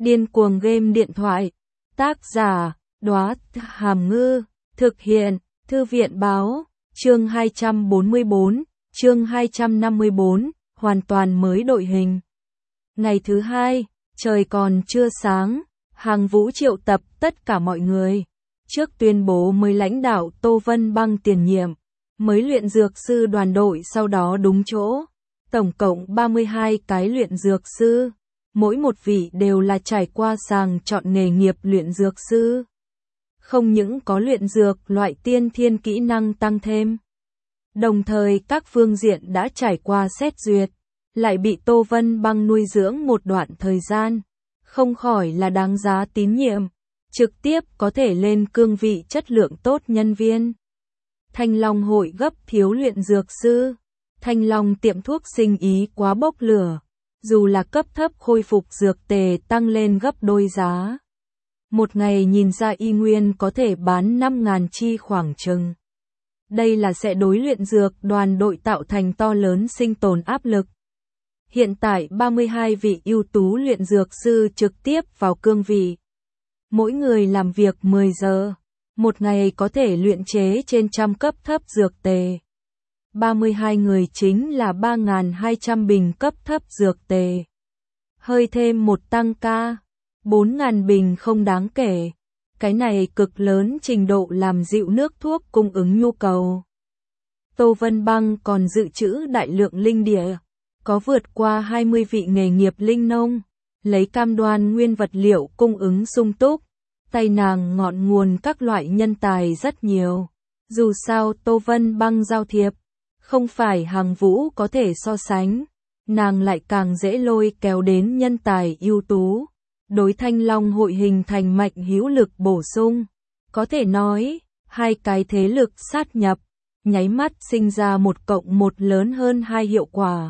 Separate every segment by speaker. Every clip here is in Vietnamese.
Speaker 1: Điên cuồng game điện thoại. Tác giả, Đóa Hàm Ngư. Thực hiện, Thư viện báo. Chương 244, chương 254, hoàn toàn mới đội hình. Ngày thứ hai, trời còn chưa sáng, Hàng Vũ triệu tập tất cả mọi người. Trước tuyên bố mới lãnh đạo Tô Vân Băng tiền nhiệm, mới luyện dược sư đoàn đội sau đó đúng chỗ. Tổng cộng 32 cái luyện dược sư. Mỗi một vị đều là trải qua sàng chọn nghề nghiệp luyện dược sư. Không những có luyện dược loại tiên thiên kỹ năng tăng thêm, đồng thời các phương diện đã trải qua xét duyệt, lại bị Tô Vân Băng nuôi dưỡng một đoạn thời gian, không khỏi là đáng giá tín nhiệm, trực tiếp có thể lên cương vị chất lượng tốt nhân viên. Thanh Long hội gấp thiếu luyện dược sư. Thanh Long tiệm thuốc sinh ý quá bốc lửa, dù là cấp thấp khôi phục dược tề tăng lên gấp đôi giá. Một ngày nhìn ra y nguyên có thể bán 5.000 chi khoảng chừng. Đây là sẽ đối luyện dược đoàn đội tạo thành to lớn sinh tồn áp lực. Hiện tại 32 vị ưu tú luyện dược sư trực tiếp vào cương vị. Mỗi người làm việc 10 giờ, một ngày có thể luyện chế trên trăm cấp thấp dược tề. 32 người chính là 3.200 bình cấp thấp dược tề. Hơi thêm một tăng ca, 4.000 bình không đáng kể. Cái này cực lớn trình độ làm dịu nước thuốc cung ứng nhu cầu. Tô Vân Băng còn dự trữ đại lượng linh địa, có vượt qua 20 vị nghề nghiệp linh nông, lấy cam đoan nguyên vật liệu cung ứng sung túc. Tay nàng ngọn nguồn các loại nhân tài rất nhiều. Dù sao Tô Vân Băng giao thiệp, không phải Hàng Vũ có thể so sánh, nàng lại càng dễ lôi kéo đến nhân tài ưu tú. Đối Thanh Long hội hình thành mạnh hữu lực bổ sung. Có thể nói, hai cái thế lực sát nhập, nháy mắt sinh ra 1+1 lớn hơn 2 hiệu quả.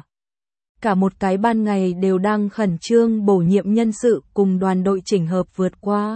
Speaker 1: Cả một cái ban ngày đều đang khẩn trương bổ nhiệm nhân sự cùng đoàn đội chỉnh hợp vượt qua.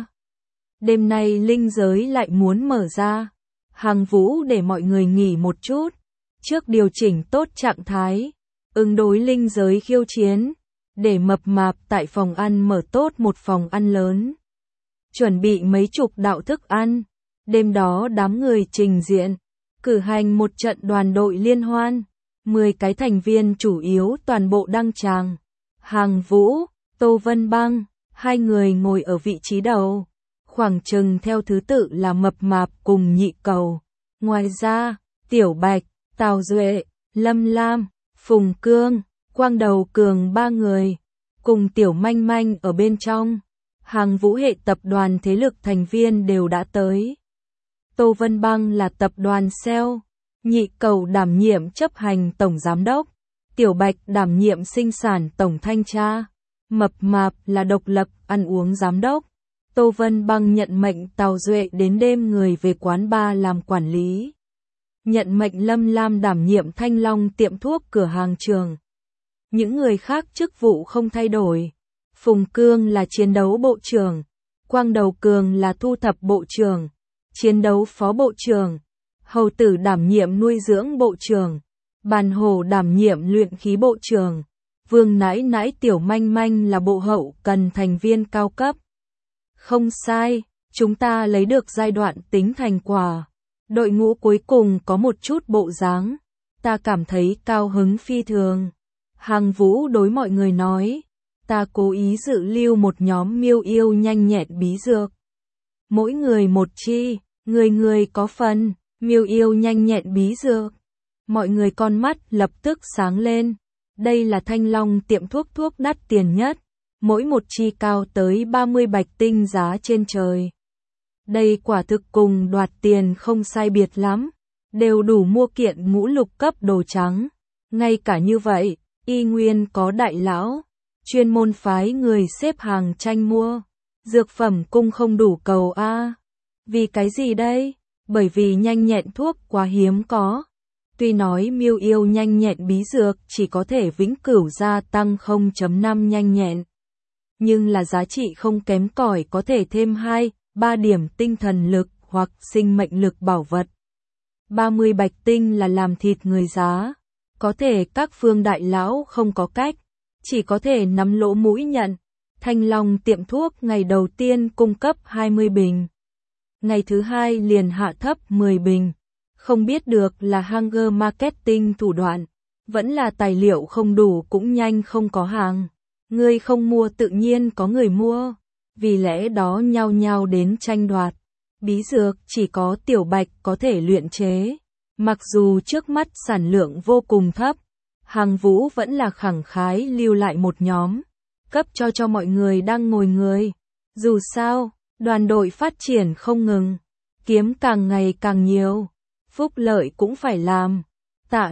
Speaker 1: Đêm nay linh giới lại muốn mở ra. Hàng Vũ để mọi người nghỉ một chút, trước điều chỉnh tốt trạng thái, ứng đối linh giới khiêu chiến. Để mập mạp tại phòng ăn mở tốt một phòng ăn lớn. Chuẩn bị mấy chục đạo thức ăn. Đêm đó đám người trình diện, cử hành một trận đoàn đội liên hoan. 10 cái thành viên chủ yếu toàn bộ đăng tràng. Hàng Vũ, Tô Vân Băng, hai người ngồi ở vị trí đầu. Khoảng chừng theo thứ tự là mập mạp cùng nhị cầu. Ngoài ra, Tiểu Bạch, Tào Duệ, Lâm Lam, Phùng Cương, Quang Đầu Cường ba người, cùng Tiểu Manh Manh ở bên trong. Hàng Vũ hệ tập đoàn thế lực thành viên đều đã tới. Tô Vân Băng là tập đoàn sale, nhị cầu đảm nhiệm chấp hành tổng giám đốc, Tiểu Bạch đảm nhiệm sinh sản tổng thanh tra, mập mạp là độc lập ăn uống giám đốc. Tô Vân Băng nhận mệnh Tào Duệ đến đêm người về quán bar làm quản lý. Nhận mệnh Lâm Lam đảm nhiệm Thanh Long tiệm thuốc cửa hàng trường. Những người khác chức vụ không thay đổi. Phùng Cương là chiến đấu bộ trưởng, Quang Đầu Cường là thu thập bộ trưởng, chiến đấu phó bộ trưởng, Hầu Tử đảm nhiệm nuôi dưỡng bộ trưởng, Bàn Hổ đảm nhiệm luyện khí bộ trưởng, Vương Nãi Nãi Tiểu Manh Manh là bộ hậu cần thành viên cao cấp. Không sai, chúng ta lấy được giai đoạn tính thành quả. Đội ngũ cuối cùng có một chút bộ dáng, ta cảm thấy cao hứng phi thường. Hàng Vũ đối mọi người nói, ta cố ý dự lưu một nhóm miêu yêu nhanh nhẹn bí dược. Mỗi người một chi, người người có phần, miêu yêu nhanh nhẹn bí dược. Mọi người con mắt lập tức sáng lên. Đây là Thanh Long tiệm thuốc đắt tiền nhất, mỗi một chi cao tới 30 bạch tinh giá trên trời. Đây quả thực cùng đoạt tiền không sai biệt lắm, đều đủ mua kiện ngũ lục cấp đồ trắng. Ngay cả như vậy, y nguyên có đại lão, chuyên môn phái người xếp hàng tranh mua. Dược phẩm cung không đủ cầu a. Vì cái gì đây? Bởi vì nhanh nhẹn thuốc quá hiếm có. Tuy nói miêu yêu nhanh nhẹn bí dược chỉ có thể vĩnh cửu gia tăng 0.5 nhanh nhẹn, nhưng là giá trị không kém cỏi, có thể thêm 2-3 điểm tinh thần lực hoặc sinh mệnh lực bảo vật. 30 bạch tinh là làm thịt người giá. Có thể các phương đại lão không có cách, chỉ có thể nắm lỗ mũi nhận. Thanh Long tiệm thuốc ngày đầu tiên cung cấp 20 bình. Ngày thứ hai liền hạ thấp 10 bình. Không biết được là hanger marketing thủ đoạn, vẫn là tài liệu không đủ cũng nhanh không có hàng. Người không mua tự nhiên có người mua, vì lẽ đó nhao nhao đến tranh đoạt. Bí dược chỉ có Tiểu Bạch có thể luyện chế. Mặc dù trước mắt sản lượng vô cùng thấp, Hàng Vũ vẫn là khẳng khái lưu lại một nhóm, cấp cho mọi người đang ngồi người. Dù sao, đoàn đội phát triển không ngừng, kiếm càng ngày càng nhiều, phúc lợi cũng phải làm. Tạ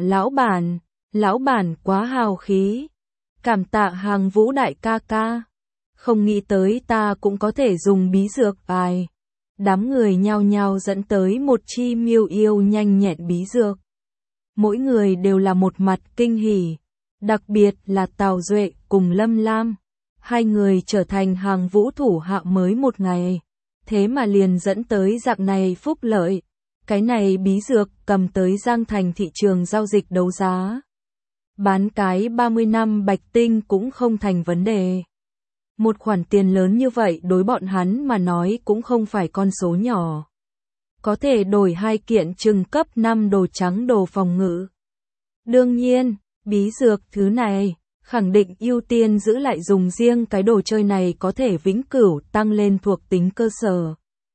Speaker 1: lão bản quá hào khí. Cảm tạ Hàng Vũ đại ca ca. Không nghĩ tới ta cũng có thể dùng bí dược ai. Đám người nhao nhao dẫn tới một chi miêu yêu nhanh nhẹn bí dược. Mỗi người đều là một mặt kinh hỉ, đặc biệt là Tào Duệ cùng Lâm Lam. Hai người trở thành Hàng Vũ thủ hạ mới một ngày, thế mà liền dẫn tới dạng này phúc lợi. Cái này bí dược cầm tới Giang Thành thị trường giao dịch đấu giá. Bán cái 30 năm bạch tinh cũng không thành vấn đề. Một khoản tiền lớn như vậy đối bọn hắn mà nói cũng không phải con số nhỏ. Có thể đổi 2 kiện trừng cấp 5 đồ trắng đồ phòng ngự. Đương nhiên, bí dược thứ này, khẳng định ưu tiên giữ lại dùng riêng cái đồ chơi này có thể vĩnh cửu tăng lên thuộc tính cơ sở.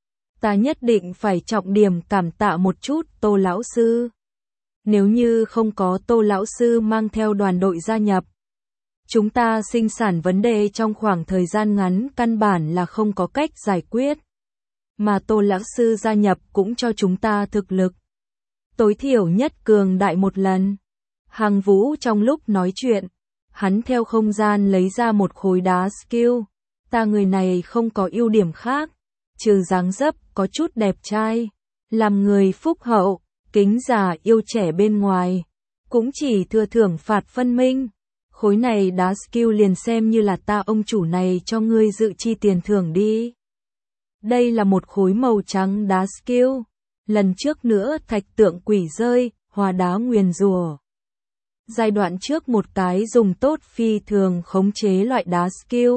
Speaker 1: Ta nhất định phải trọng điểm cảm tạ một chút Tô lão sư. Nếu như không có Tô lão sư mang theo đoàn đội gia nhập, chúng ta sinh sản vấn đề trong khoảng thời gian ngắn căn bản là không có cách giải quyết. Mà Tô lão sư gia nhập cũng cho chúng ta thực lực tối thiểu nhất cường đại một lần. Hàng Vũ trong lúc nói chuyện, hắn theo không gian lấy ra một khối đá skill. Ta người này không có ưu điểm khác, trừ dáng dấp có chút đẹp trai, làm người phúc hậu, kính già yêu trẻ bên ngoài, cũng chỉ thừa thưởng phạt phân minh. Khối này đá skill liền xem như là ta ông chủ này cho ngươi dự chi tiền thưởng đi. Đây là một khối màu trắng đá skill. Lần trước nữa thạch tượng quỷ rơi, hòa đá nguyền rủa. Giai đoạn trước một cái dùng tốt phi thường khống chế loại đá skill.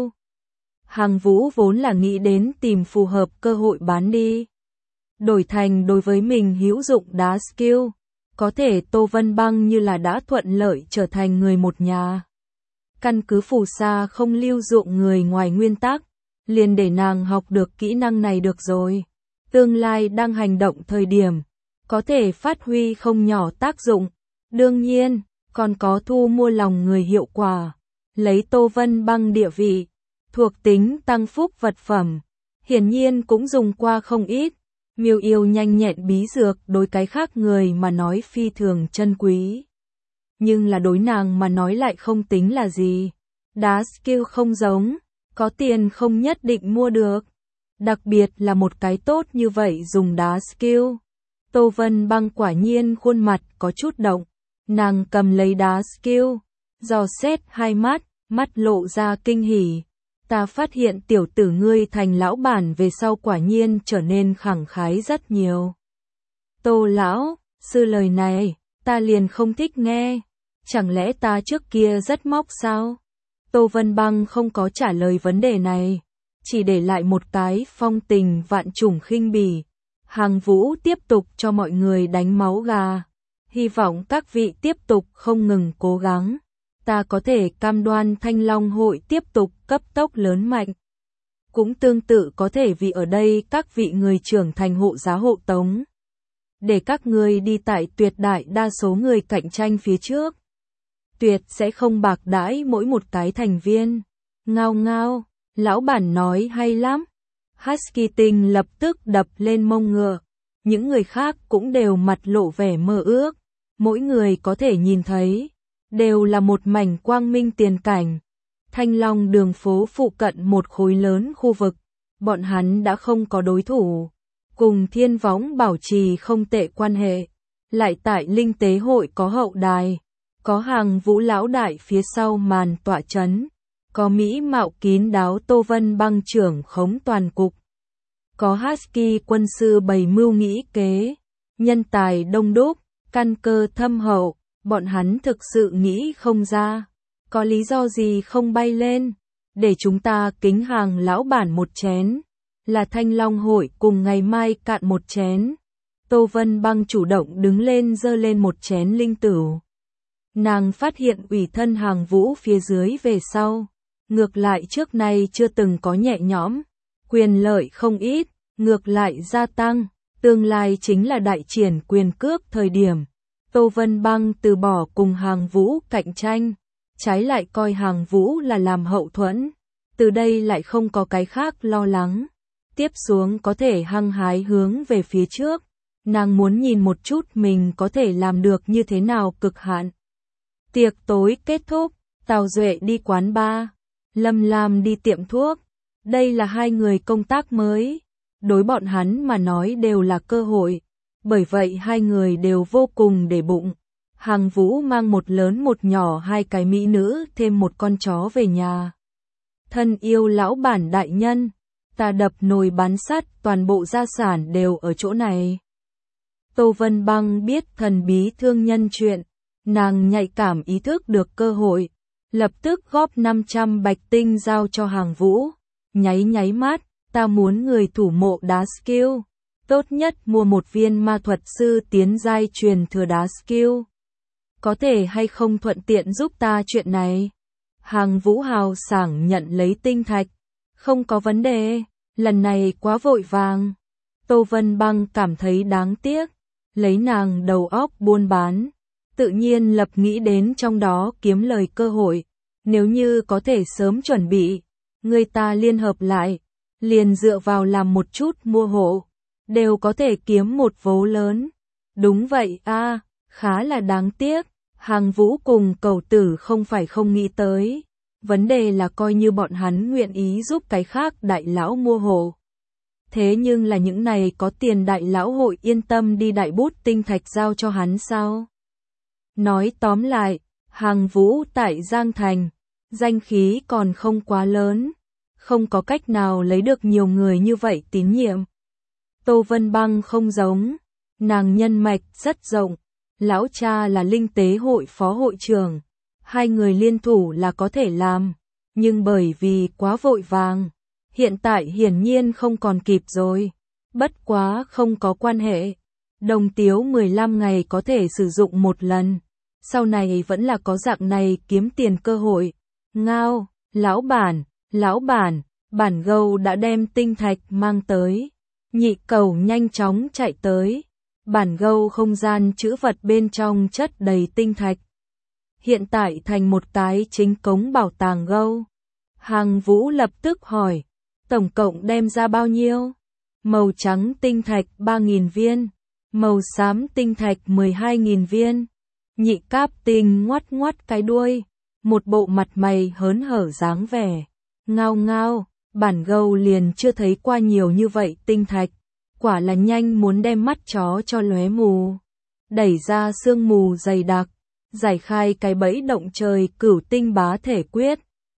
Speaker 1: Hàng Vũ vốn là nghĩ đến tìm phù hợp cơ hội bán đi. Đổi thành đối với mình hữu dụng đá skill. Có thể Tô Vân Băng như là đã thuận lợi trở thành người một nhà. Căn cứ phù sa không lưu dụng người ngoài nguyên tắc, liền để nàng học được kỹ năng này được rồi. Tương lai đang hành động thời điểm, có thể phát huy không nhỏ tác dụng. Đương nhiên, còn có thu mua lòng người hiệu quả. Lấy Tô Vân Băng địa vị, thuộc tính tăng phúc vật phẩm, hiển nhiên cũng dùng qua không ít. Miêu yêu nhanh nhẹn bí dược đối cái khác người mà nói phi thường chân quý. Nhưng là đối nàng mà nói lại không tính là gì. Đá skill không giống, có tiền không nhất định mua được. Đặc biệt là một cái tốt như vậy dùng đá skill. Tô Vân Băng quả nhiên khuôn mặt có chút động. Nàng cầm lấy đá skill, dò xét hai mắt, mắt lộ ra kinh hỉ. Ta phát hiện tiểu tử ngươi thành lão bản về sau quả nhiên trở nên khẳng khái rất nhiều. Tô lão sư lời này, ta liền không thích nghe. Chẳng lẽ ta trước kia rất móc sao? Tô Vân Băng không có trả lời vấn đề này, chỉ để lại một cái phong tình vạn trùng khinh bỉ. Hàng Vũ tiếp tục cho mọi người đánh máu gà. Hy vọng các vị tiếp tục không ngừng cố gắng. Ta có thể cam đoan Thanh Long hội tiếp tục cấp tốc lớn mạnh. Cũng tương tự có thể vì ở đây các vị người trưởng thành hộ giá hộ tống. Để các người đi tại tuyệt đại đa số người cạnh tranh phía trước. Tuyệt sẽ không bạc đãi mỗi một cái thành viên. Ngao ngao, lão bản nói hay lắm. Husky Tinh lập tức đập lên mông ngựa. Những người khác cũng đều mặt lộ vẻ mơ ước. Mỗi người có thể nhìn thấy, đều là một mảnh quang minh tiền cảnh. Thanh Long đường phố phụ cận một khối lớn khu vực, bọn hắn đã không có đối thủ. Cùng Thiên Võng bảo trì không tệ quan hệ. Lại tại Linh Tế hội có hậu đài, có Hàng Vũ lão đại phía sau màn tọa chấn, có mỹ mạo kín đáo Tô Vân Băng trưởng khống toàn cục. Có Husky quân sư bày mưu nghĩ kế, nhân tài đông đúc, căn cơ thâm hậu, bọn hắn thực sự nghĩ không ra, có lý do gì không bay lên. để chúng ta kính Hàng lão bản một chén, là Thanh Long hội cùng ngày mai cạn một chén. Tô Vân Băng chủ động đứng lên giơ lên một chén linh tửu. Nàng phát hiện ủy thân Hàng Vũ phía dưới về sau, ngược lại trước nay chưa từng có nhẹ nhõm, quyền lợi không ít, ngược lại gia tăng, tương lai chính là đại triển quyền cước thời điểm. Tô Vân Băng từ bỏ cùng Hàng Vũ cạnh tranh, trái lại coi Hàng Vũ là làm hậu thuẫn, từ đây lại không có cái khác lo lắng. Tiếp xuống có thể hăng hái hướng về phía trước, nàng muốn nhìn một chút mình có thể làm được như thế nào cực hạn. Tiệc tối kết thúc, Tào Duệ đi quán bar, Lâm Lam đi tiệm thuốc. Đây là hai người công tác mới, đối bọn hắn mà nói đều là cơ hội, bởi vậy hai người đều vô cùng để bụng. Hàng Vũ mang một lớn một nhỏ hai cái mỹ nữ thêm một con chó về nhà. Thân yêu lão bản đại nhân, ta đập nồi bán sắt, toàn bộ gia sản đều ở chỗ này. Tô Vân Băng biết thần bí thương nhân chuyện, nàng nhạy cảm ý thức được cơ hội, lập tức góp 500 bạch tinh giao cho Hàng Vũ, nháy mắt, ta muốn người thủ mộ đá skill, tốt nhất mua một viên ma thuật sư tiến giai truyền thừa đá skill. Có thể hay không thuận tiện giúp ta chuyện này? Hàng Vũ hào sảng nhận lấy tinh thạch, không có vấn đề, lần này quá vội vàng. Tô Vân Băng cảm thấy đáng tiếc, lấy nàng đầu óc buôn bán, tự nhiên lập nghĩ đến trong đó kiếm lời cơ hội, nếu như có thể sớm chuẩn bị, người ta liên hợp lại, liền dựa vào làm một chút mua hộ, đều có thể kiếm một vố lớn. Đúng vậy a, khá là đáng tiếc, Hàng Vũ cùng Cẩu Tử không phải không nghĩ tới, vấn đề là coi như bọn hắn nguyện ý giúp cái khác đại lão mua hộ. Thế nhưng là những này có tiền đại lão hội yên tâm đi đại bút tinh thạch giao cho hắn sao? Nói tóm lại, Hàng Vũ tại Giang Thành, danh khí còn không quá lớn, không có cách nào lấy được nhiều người như vậy tín nhiệm. Tô Vân Băng không giống, nàng nhân mạch rất rộng, lão cha là linh tế hội phó hội trưởng, hai người liên thủ là có thể làm, nhưng bởi vì quá vội vàng, hiện tại hiển nhiên không còn kịp rồi. Bất quá không có quan hệ, đồng tiếu 15 ngày có thể sử dụng một lần, sau này vẫn là có dạng này kiếm tiền cơ hội. Ngao, lão bản, bản gâu đã đem tinh thạch mang tới. Nhị Cầu nhanh chóng chạy tới. Bản gâu không gian trữ vật bên trong chất đầy tinh thạch. Hiện tại thành một cái chính cống bảo tàng gâu. Hàng Vũ lập tức hỏi, tổng cộng đem ra bao nhiêu? Màu trắng tinh thạch 3.000 viên, màu xám tinh thạch 12.000 viên. Nhị Cáp Tinh ngoắt cái đuôi, một bộ mặt mày hớn hở dáng vẻ. Ngao, bản gâu liền chưa thấy qua nhiều như vậy tinh thạch, quả là nhanh muốn đem mắt chó cho lóe mù. Đẩy ra sương mù dày đặc, giải khai cái bẫy động trời Cửu Tinh Bá Thể Quyết.